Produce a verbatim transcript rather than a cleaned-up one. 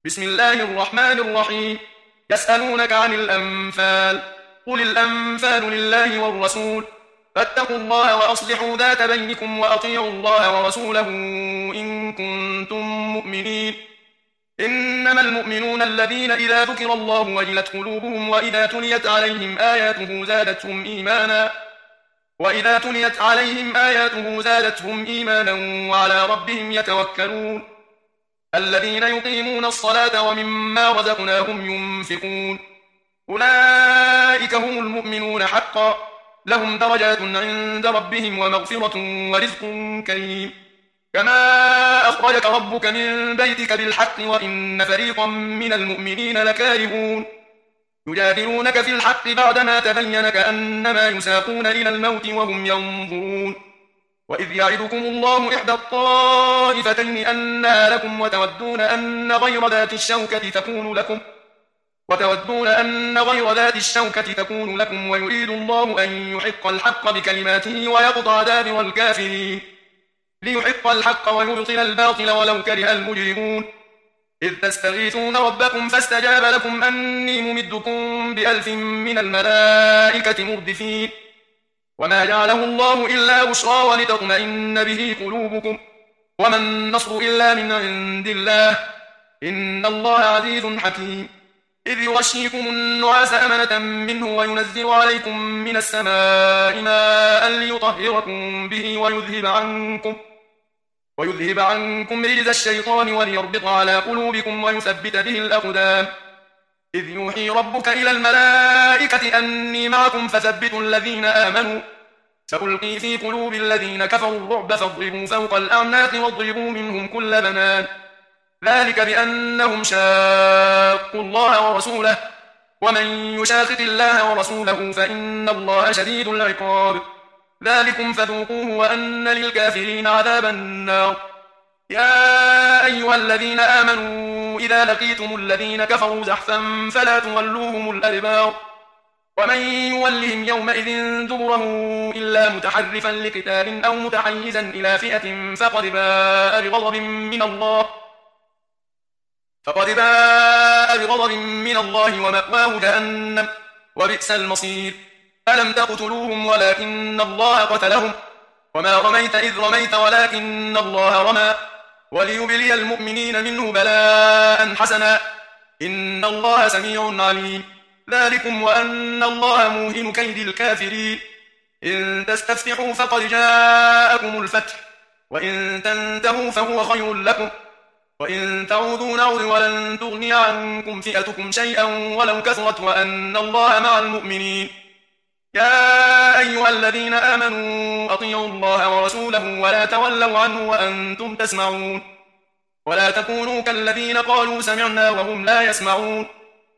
بسم الله الرحمن الرحيم. يسألونك عن الأنفال، قل الأنفال لله والرسول، فاتقوا الله وأصلحوا ذات بينكم وأطيعوا الله ورسوله إن كنتم مؤمنين. إنما المؤمنون الذين إذا ذكر الله وجلت قلوبهم وإذا تليت عليهم آياته زادتهم إيمانا وإذا تليت عليهم آياته زادتهم إيمانا وعلى ربهم يتوكلون. الذين يقيمون الصلاة ومما رزقناهم ينفقون، أولئك هم المؤمنون حقا، لهم درجات عند ربهم ومغفرة ورزق كريم. كما أخرجك ربك من بيتك بالحق وإن فريقا من المؤمنين لكارهون، يجادلونك في الحق بعدما تبين كأنما يساقون إلى الموت وهم ينظرون. وإذ يعدكم الله إحدى الطائفتين أنها لكم وتودون أن غير ذات الشوكة تكون لكم وتودون أن غير ذات الشوكة تكون لكم ويريد الله أن يحق الحق بكلماته ويقطع دابر الكافرين، ليحق الحق ويبطل الباطل ولو كره المجرمون. إذ تستغيثون ربكم فاستجاب لكم أني ممدكم بألف من الملائكة مردفين. وما جعله الله إلا بشرى ولتطمئن به قلوبكم، وما النصر إلا من عند الله، إن الله عزيز حكيم. إذ يغشيكم النعاس أمنة منه وينزل عليكم من السماء ماء ليطهركم به ويذهب عنكم ويذهب عنكم رجز الشيطان وليربط على قلوبكم ويثبت به الأقدام. إذ يوحي ربك إلى الملائكة أني معكم فثبتوا الذين آمنوا، سألقي في قلوب الذين كفروا الرعب فاضربوا فوق الأعناق واضربوا منهم كل بنان، ذلك بأنهم شاقوا الله ورسوله، ومن يشاقق الله ورسوله فإن الله شديد العقاب. ذلكم فذوقوه وأن للكافرين عذاب النار. يا أيها الذين آمنوا إذا لقيتم الذين كفروا زحفا فلا تولوهم الأدبار، ومن يولهم يومئذ دبره إلا متحرفا لقتال أو متحيزا إلى فئة فقد باء بغضب من الله فقد باء بغضب من الله ومأواه جهنم وبئس المصير. ألم تقتلوهم ولكن الله قتلهم وما رميت إذ رميت ولكن الله رمى وليبلي المؤمنين منه بلاء حسنا إن الله سميع عليم. ذلكم وأن الله موهن كيد الكافرين. إن تستفتحوا فقد جاءكم الفتح وإن تنتهوا فهو خير لكم وإن تعودوا نعود ولن تغني عنكم فئتكم شيئا ولو كثرت وأن الله مع المؤمنين. يا أيها الذين آمنوا أطيعوا الله ورسوله ولا تولوا عنه وأنتم تسمعون، ولا تكونوا كالذين قالوا سمعنا وهم لا يسمعون.